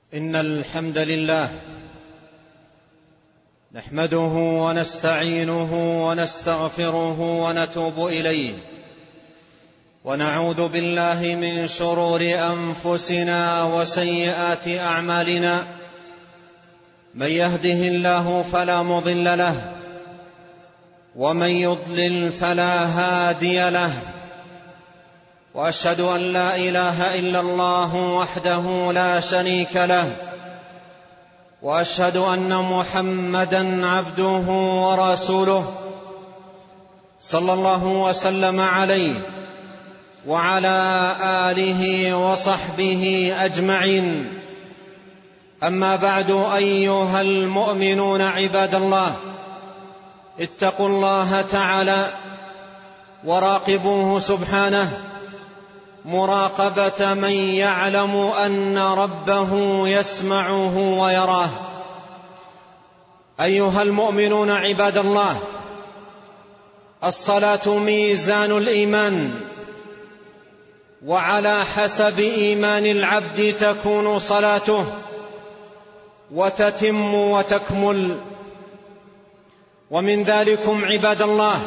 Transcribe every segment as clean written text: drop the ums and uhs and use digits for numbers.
إن الحمد لله نحمده ونستعينه ونستغفره ونتوب إليه، ونعوذ بالله من شرور أنفسنا وسيئات أعمالنا. من يهده الله فلا مضل له، ومن يضلل فلا هادي له، وأشهد أن لا إله إلا الله وحده لا شريك له، وأشهد أن محمدًا عبده ورسوله صلى الله وسلم عليه وعلى آله وصحبه أجمعين. أما بعد، أيها المؤمنون عباد الله، اتقوا الله تعالى وراقبوه سبحانه مراقبة من يعلم أن ربه يسمعه ويراه. أيها المؤمنون عباد الله، الصلاة ميزان الإيمان، وعلى حسب إيمان العبد تكون صلاته وتتم وتكمل. ومن ذلكم عباد الله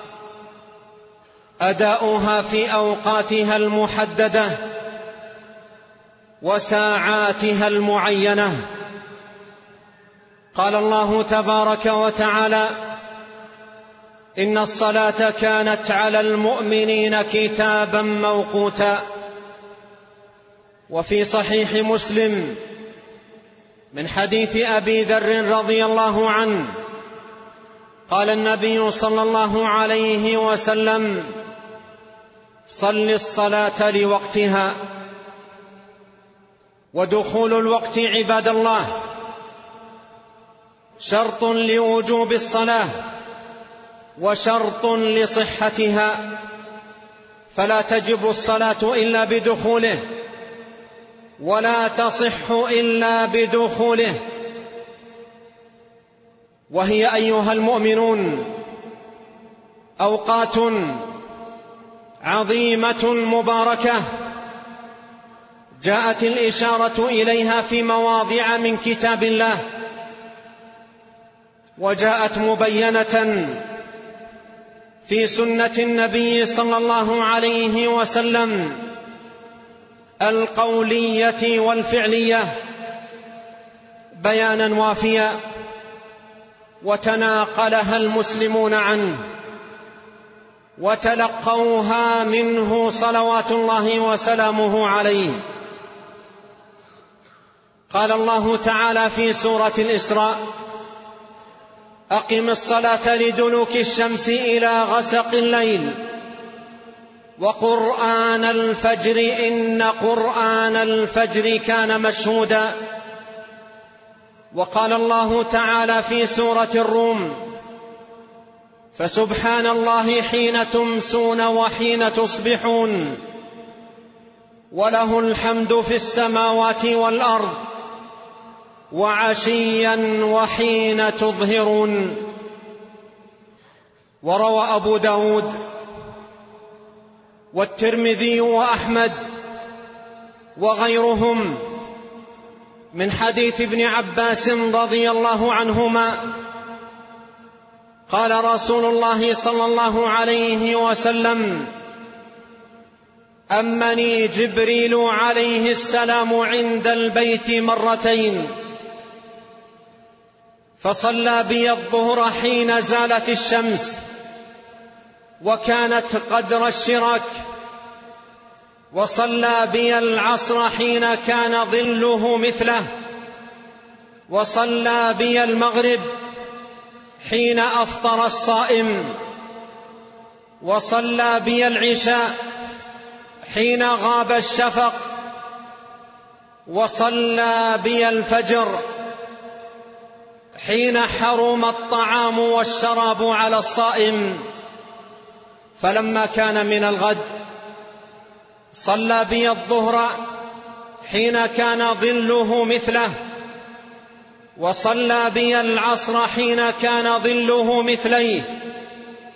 أداؤها في أوقاتها المحددة وساعاتها المعينة. قال الله تبارك وتعالى: إن الصلاة كانت على المؤمنين كتابا موقوتا. وفي صحيح مسلم من حديث أبي ذر رضي الله عنه قال النبي صلى الله عليه وسلم: صل الصلاة لوقتها. ودخول الوقت عباد الله شرط لوجوب الصلاة وشرط لصحتها، فلا تجب الصلاة إلا بدخوله، ولا تصح إلا بدخوله. وهي أيها المؤمنون أوقات عظيمة مباركة، جاءت الإشارة إليها في مواضع من كتاب الله، وجاءت مبينة في سنة النبي صلى الله عليه وسلم القولية والفعلية بيانا وافيا، وتناقلها المسلمون عنه وتلقوها منه صلوات الله وسلامه عليه. قال الله تعالى في سورة الإسراء: أقم الصلاة لدلوك الشمس إلى غسق الليل وقرآن الفجر إن قرآن الفجر كان مشهودا. وقال الله تعالى في سورة الروم: فسبحان الله حين تمسون وحين تصبحون وله الحمد في السماوات والأرض وعشيا وحين تظهرون. وروى أبو داود والترمذي وأحمد وغيرهم من حديث ابن عباس رضي الله عنهما قال رسول الله صلى الله عليه وسلم: أمني جبريل عليه السلام عند البيت مرتين، فصلى بي الظهر حين زالت الشمس وكانت قدر الشراك، وصلى بي العصر حين كان ظله مثله، وصلى بي المغرب حين أفطر الصائم، وصلى بي العشاء حين غاب الشفق، وصلى بي الفجر حين حرم الطعام والشراب على الصائم. فلما كان من الغد صلى بي الظهر حين كان ظله مثله، وصلى بي العصر حين كان ظله مثليه،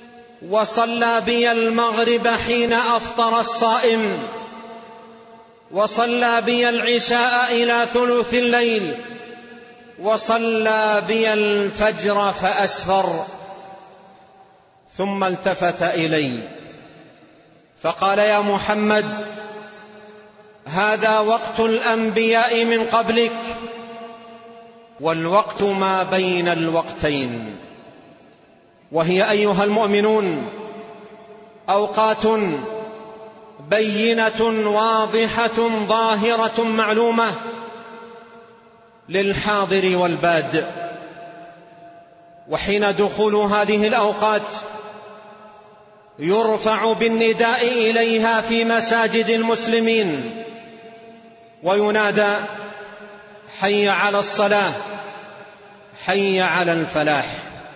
وصلى بي المغرب حين أفطر الصائم، وصلى بي العشاء إلى ثلث الليل، وصلى بي الفجر فأسفر، ثم التفت إلي فقال: يا محمد، هذا وقت الأنبياء من قبلك، والوقت ما بين الوقتين، وهي أيها المؤمنون أوقات بينة واضحة ظاهرة معلومة للحاضر والباد. وحين دخول هذه الأوقات يرفع بالنداء إليها في مساجد المسلمين، وينادى: حي على الصلاة، حي على الفلاح.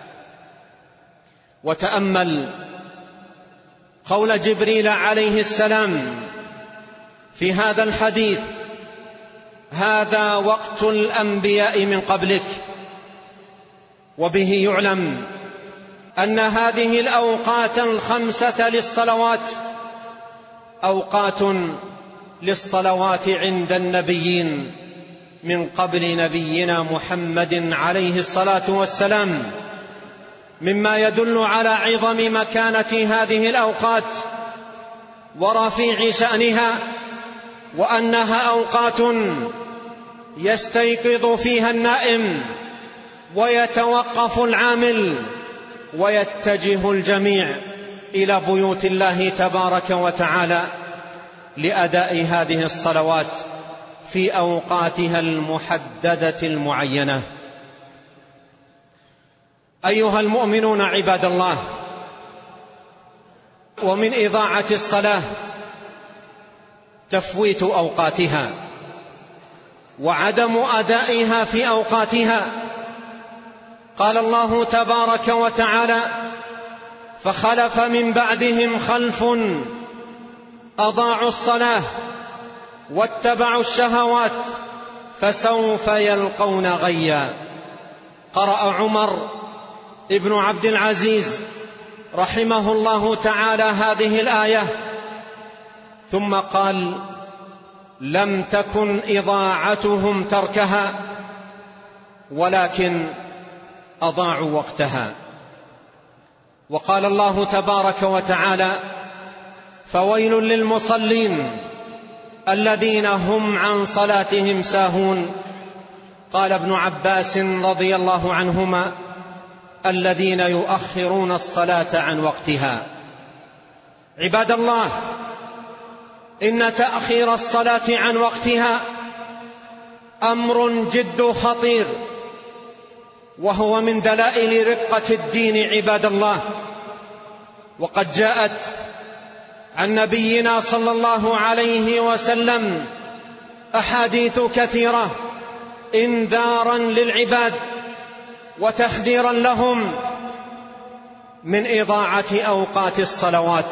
وتأمل قول جبريل عليه السلام في هذا الحديث: هذا وقت الأنبياء من قبلك. وبه يعلم أن هذه الأوقات الخمسة للصلوات أوقات للصلوات عند النبيين من قبل نبينا محمد عليه الصلاة والسلام، مما يدل على عظم مكانة هذه الأوقات ورفيع شأنها، وأنها أوقات يستيقظ فيها النائم ويتوقف العامل ويتجه الجميع إلى بيوت الله تبارك وتعالى لأداء هذه الصلوات في أوقاتها المحددة المعينة. أيها المؤمنون عباد الله، ومن إضاعة الصلاة تفويت أوقاتها وعدم أدائها في أوقاتها. قال الله تبارك وتعالى: فخلف من بعدهم خلف أضاعوا الصلاة واتبعوا الشهوات فسوف يلقون غيا. قرأ عمر ابن عبد العزيز رحمه الله تعالى هذه الآية ثم قال: لم تكن إضاعتهم تركها، ولكن أضاعوا وقتها. وقال الله تبارك وتعالى: فويل للمصلين الذين هم عن صلاتهم ساهون. قال ابن عباس رضي الله عنهما: الذين يؤخرون الصلاة عن وقتها. عباد الله، إن تأخير الصلاة عن وقتها أمر جد خطير، وهو من دلائل رقة الدين عباد الله. وقد جاءت عن نبينا صلى الله عليه وسلم أحاديث كثيرة إنذارا للعباد وتحذيرا لهم من إضاعة أوقات الصلوات،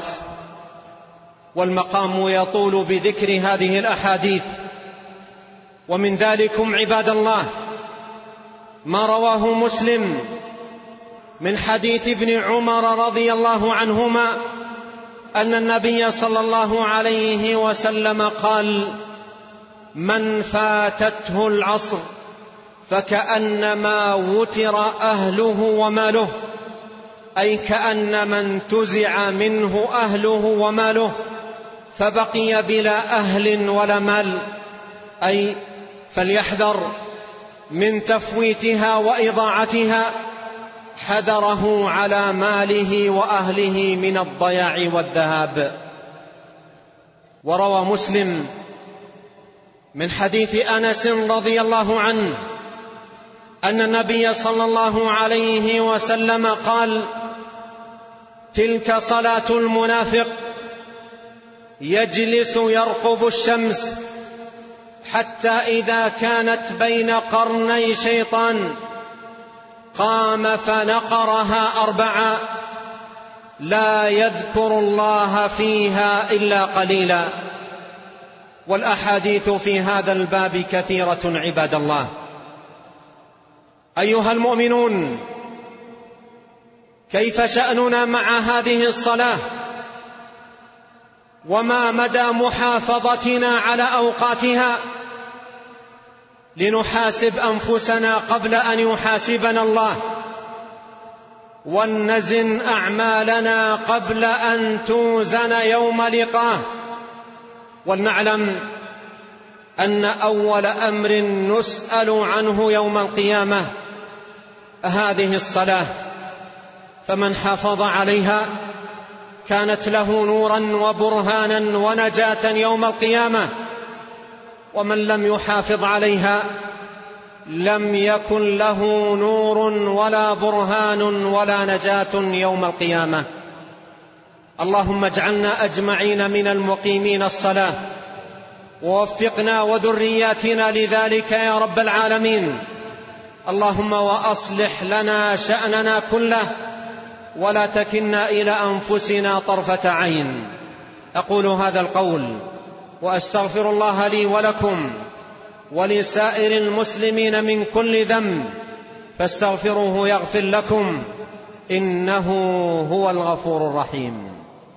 والمقام يطول بذكر هذه الأحاديث. ومن ذلكم عباد الله ما رواه مسلم من حديث ابن عمر رضي الله عنهما أن النبي صلى الله عليه وسلم قال: من فاتته العصر فكأنما وتر أهله وماله، أي كأنما انتزع منه أهله وماله فبقي بلا أهل ولا مال، أي فليحذر من تفويتها وإضاعتها حذره على ماله وأهله من الضياع والذهاب. وروى مسلم من حديث أنس رضي الله عنه أن النبي صلى الله عليه وسلم قال: تلك صلاة المنافق، يجلس يرقب الشمس حتى إذا كانت بين قرني شيطان قام فنقرها 4 لا يذكر الله فيها إلا قليلا. والأحاديث في هذا الباب كثيرة عباد الله. أيها المؤمنون، كيف شأننا مع هذه الصلاة وما مدى محافظتنا على أوقاتها لنحاسب أنفسنا قبل أن يحاسبنا الله، ولنزن أعمالنا قبل أن توزن يوم لقاه. ولنعلم أن أول أمر نسأل عنه يوم القيامة هذه الصلاة، فمن حافظ عليها كانت له نورا وبرهانا ونجاة يوم القيامة، ومن لم يحافظ عليها لم يكن له نور ولا برهان ولا نجاة يوم القيامة. اللهم اجعلنا أجمعين من المقيمين الصلاة، ووفقنا وذرياتنا لذلك يا رب العالمين. اللهم وأصلح لنا شأننا كله، ولا تكلنا إلى أنفسنا طرفة عين. أقول هذا القول وأستغفر الله لي ولكم ولسائر المسلمين من كل ذنب، فاستغفروه يغفر لكم، إنه هو الغفور الرحيم.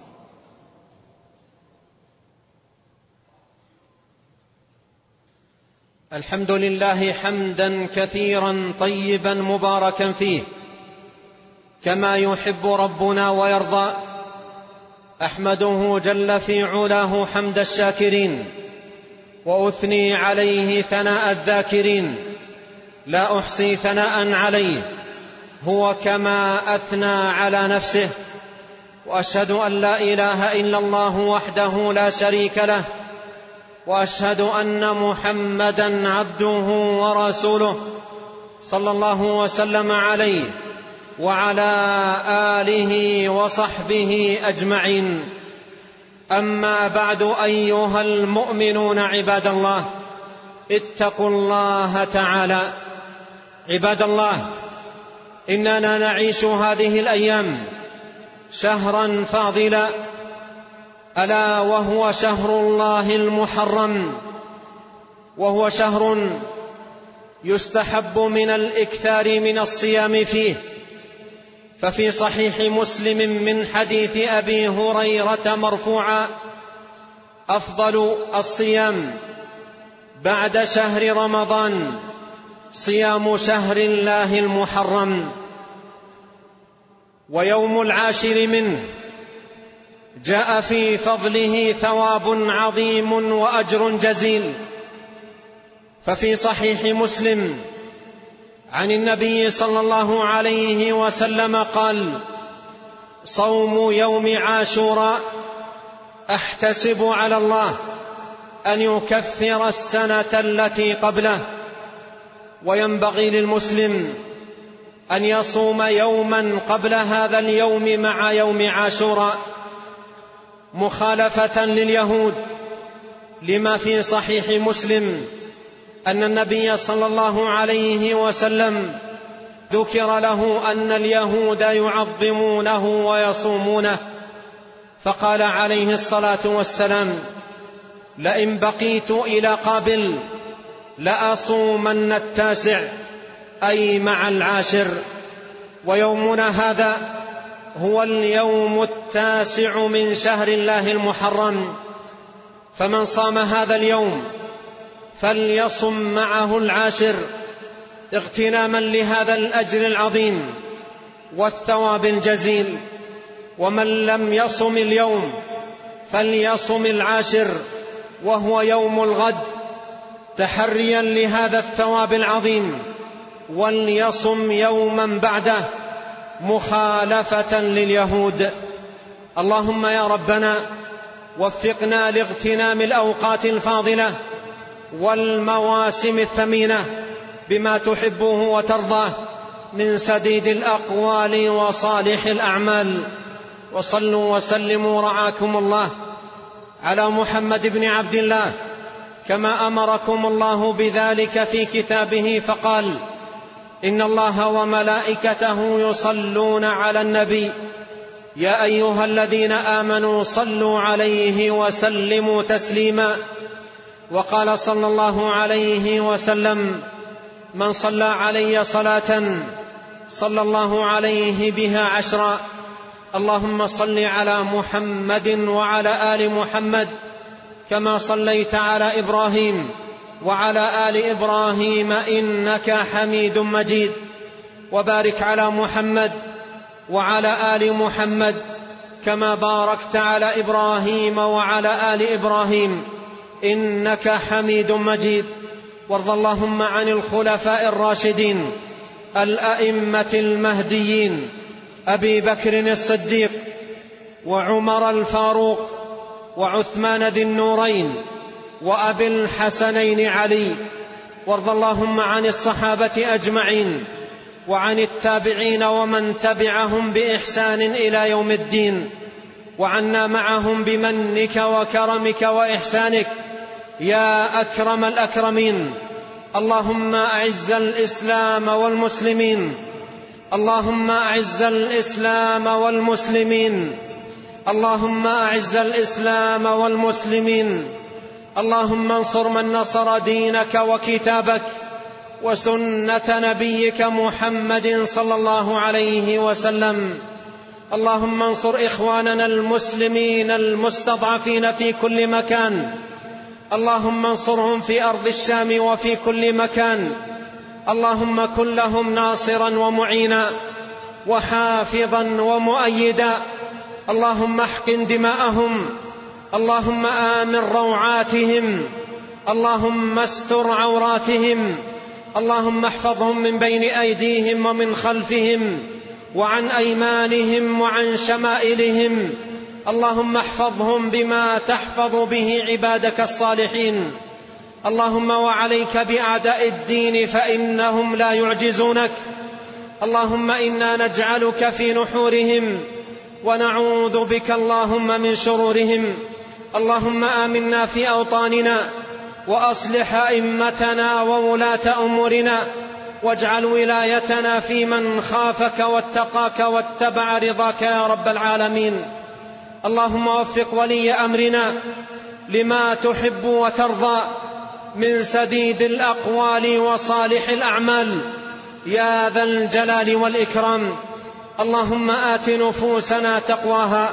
الحمد لله حمدا كثيرا طيبا مباركا فيه كما يحب ربنا ويرضى. أحمده جل في علاه حمد الشاكرين، وأثني عليه ثناء الذاكرين، لا أحصي ثناء عليه هو كما أثنى على نفسه. وأشهد أن لا إله إلا الله وحده لا شريك له، وأشهد أن محمدا عبده ورسوله صلى الله وسلم عليه وعلى آله وصحبه أجمعين. أما بعد، أيها المؤمنون عباد الله، اتقوا الله تعالى. عباد الله، إننا نعيش هذه الأيام شهرا فاضلا، ألا وهو شهر الله المحرم، وهو شهر يستحب من الإكثار من الصيام فيه. ففي صحيح مسلم من حديث أبي هريرة مرفوعا: أفضل الصيام بعد شهر رمضان صيام شهر الله المحرم. ويوم العاشر منه جاء في فضله ثواب عظيم وأجر جزيل. ففي صحيح مسلم عن النبي صلى الله عليه وسلم قال: صوم يوم عاشوراء أحتسب على الله أن يكفر السنة التي قبله. وينبغي للمسلم أن يصوم يوما قبل هذا اليوم مع يوم عاشوراء، مخالفة لليهود، لما في صحيح مسلم أن النبي صلى الله عليه وسلم ذكر له أن اليهود يعظمونه ويصومونه، فقال عليه الصلاة والسلام: لئن بقيت إلى قابل لأصومن التاسع، أي مع العاشر. ويومنا هذا هو اليوم التاسع من شهر الله المحرم، فمن صام هذا اليوم فليصم معه العاشر اغتناما لهذا الأجر العظيم والثواب الجزيل. ومن لم يصم اليوم فليصم العاشر وهو يوم الغد تحريا لهذا الثواب العظيم، وليصم يوما بعده مخالفة لليهود. اللهم يا ربنا وفقنا لاغتنام الأوقات الفاضلة والمواسم الثمينة بما تحبه وترضاه من سديد الأقوال وصالح الأعمال. وصلوا وسلموا رعاكم الله على محمد بن عبد الله كما أمركم الله بذلك في كتابه، فقال: إن الله وملائكته يصلون على النبي يا أيها الذين آمنوا صلوا عليه وسلموا تسليما. وقال صلى الله عليه وسلم: من صلى علي صلاة صلى الله عليه بها 10، اللهم صل على محمد وعلى آل محمد كما صليت على إبراهيم وعلى آل إبراهيم إنك حميد مجيد، وبارك على محمد وعلى آل محمد كما باركت على إبراهيم وعلى آل إبراهيم إنك حميد مجيد. وارض اللهم عن الخلفاء الراشدين الأئمة المهديين أبي بكر الصديق وعمر الفاروق وعثمان ذي النورين وأبي الحسنين علي. وارض اللهم عن الصحابة أجمعين وعن التابعين ومن تبعهم بإحسان إلى يوم الدين، وعنا معهم بمنك وكرمك وإحسانك يا أكرم الأكرمين. اللهم أعز الإسلام والمسلمين، اللهم أعز الإسلام والمسلمين، اللهم أعز الإسلام والمسلمين. اللهم انصر من نصر دينك وكتابك وسنة نبيك محمد صلى الله عليه وسلم. اللهم انصر إخواننا المسلمين المستضعفين في كل مكان، اللهم انصرهم في أرض الشام وفي كل مكان. اللهم كن لهم ناصرا ومعينا وحافظا ومؤيدا. اللهم احقن دماءهم، اللهم آمن روعاتهم، اللهم استر عوراتهم، اللهم احفظهم من بين أيديهم ومن خلفهم وعن أيمانهم وعن شمائلهم. اللهم احفظهم بما تحفظ به عبادك الصالحين. اللهم وعليك بأعداء الدين فإنهم لا يعجزونك. اللهم إنا نجعلك في نحورهم ونعوذ بك اللهم من شرورهم. اللهم آمنا في أوطاننا وأصلح أئمتنا وولاة أمورنا، واجعل ولايتنا في من خافك واتقاك واتبع رضاك يا رب العالمين. اللهم وفق ولي أمرنا لما تحب وترضى من سديد الأقوال وصالح الأعمال يا ذا الجلال والإكرام. اللهم آت نفوسنا تقواها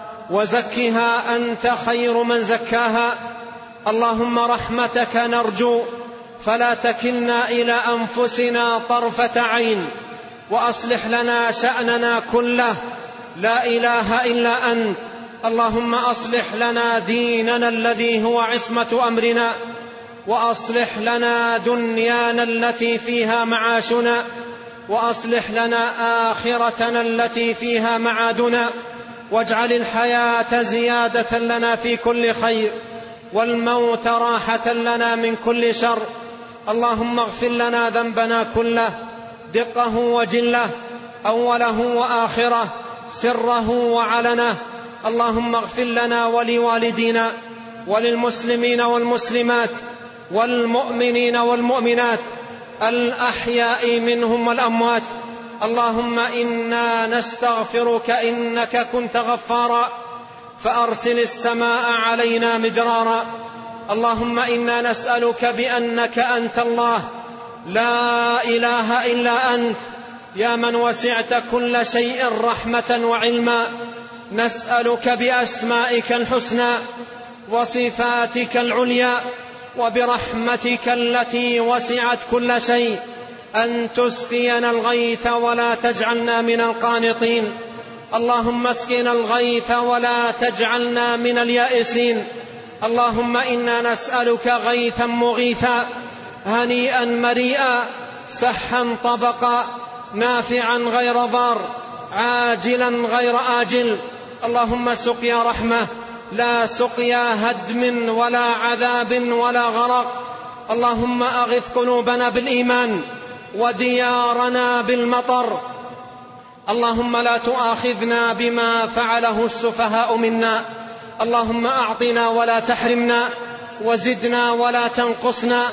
وزكها أنت خير من زكاها. اللهم رحمتك نرجو فلا تكلنا إلى أنفسنا طرفة عين، وأصلح لنا شأننا كله، لا إله إلا أنت. اللهم أصلح لنا ديننا الذي هو عصمة أمرنا، وأصلح لنا دنيانا التي فيها معاشنا، وأصلح لنا آخرتنا التي فيها معادنا، واجعل الحياة زيادة لنا في كل خير والموت راحة لنا من كل شر. اللهم اغفر لنا ذنبنا كله، دقه وجله، أوله وآخره، سره وعلنه. اللهم اغفر لنا ولوالدينا وللمسلمين والمسلمات والمؤمنين والمؤمنات الأحياء منهم والأموات. اللهم إنا نستغفرك إنك كنت غفارا فأرسل السماء علينا مدرارا. اللهم إنا نسألك بأنك أنت الله لا إله إلا أنت، يا من وسعت كل شيء رحمة وعلما. نسألك بأسمائك الحسنى وصفاتك العليا وبرحمتك التي وسعت كل شيء أن تسقينا الغيث ولا تجعلنا من القانطين. اللهم اسقنا الغيث ولا تجعلنا من اليائسين. اللهم إنا نسألك غيثا مغيثا، هنيئا مريئا، سحا طبقا، نافعا غير ضار، عاجلا غير آجل. اللهم سقيا رحمة لا سقيا هدم ولا عذاب ولا غرق. اللهم أغث قلوبنا بالإيمان وديارنا بالمطر. اللهم لا تؤاخذنا بما فعله السفهاء منا. اللهم أعطنا ولا تحرمنا، وزدنا ولا تنقصنا،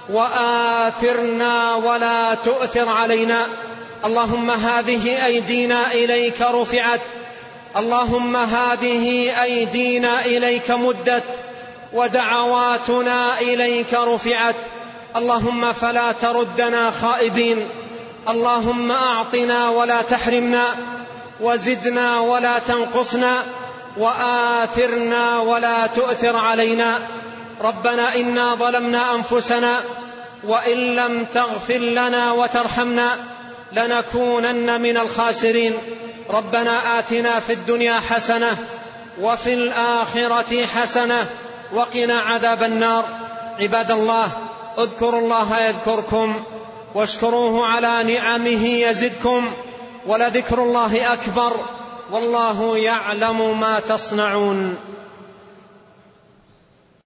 وآثرنا ولا تؤثر علينا. اللهم هذه أيدينا إليك رفعت، اللهم هذه أيدينا إليك مدت، ودعواتنا إليك رفعت. اللهم فلا تردنا خائبين. اللهم أعطنا ولا تحرمنا، وزدنا ولا تنقصنا، وآثرنا ولا تؤثر علينا. ربنا إنا ظلمنا أنفسنا وإن لم تغفر لنا وترحمنا لنكونن من الخاسرين. ربنا آتنا في الدنيا حسنة وفي الآخرة حسنة وقنا عذاب النار. عباد الله، اذكروا الله يذكركم واشكروه على نعمه يزدكم، ولذكر الله أكبر، والله يعلم ما تصنعون.